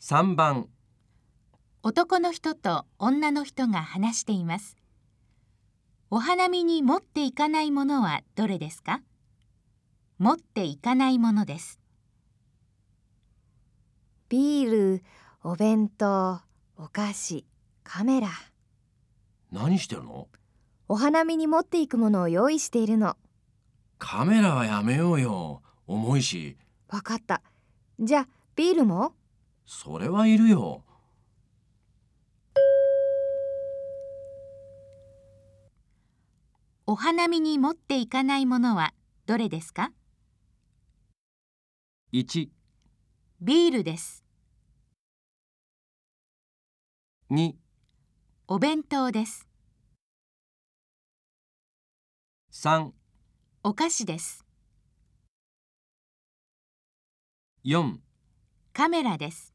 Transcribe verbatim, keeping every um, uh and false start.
さんばん、 男の人と女の人が話しています。お花見に持っていかないものはどれですか？持っていかないものです。 ビール、お弁当、お菓子、カメラ。 何してるの？ お花見に持っていくものを用意しているの。 カメラはやめようよ。重いし。 わかった。じゃあ、ビールも？ それはいるよ。 お花見に持っていかないものはどれですか？ いち、 ビールです。 に、 お弁当です。 さん、 お菓子です。 よん。 カメラです。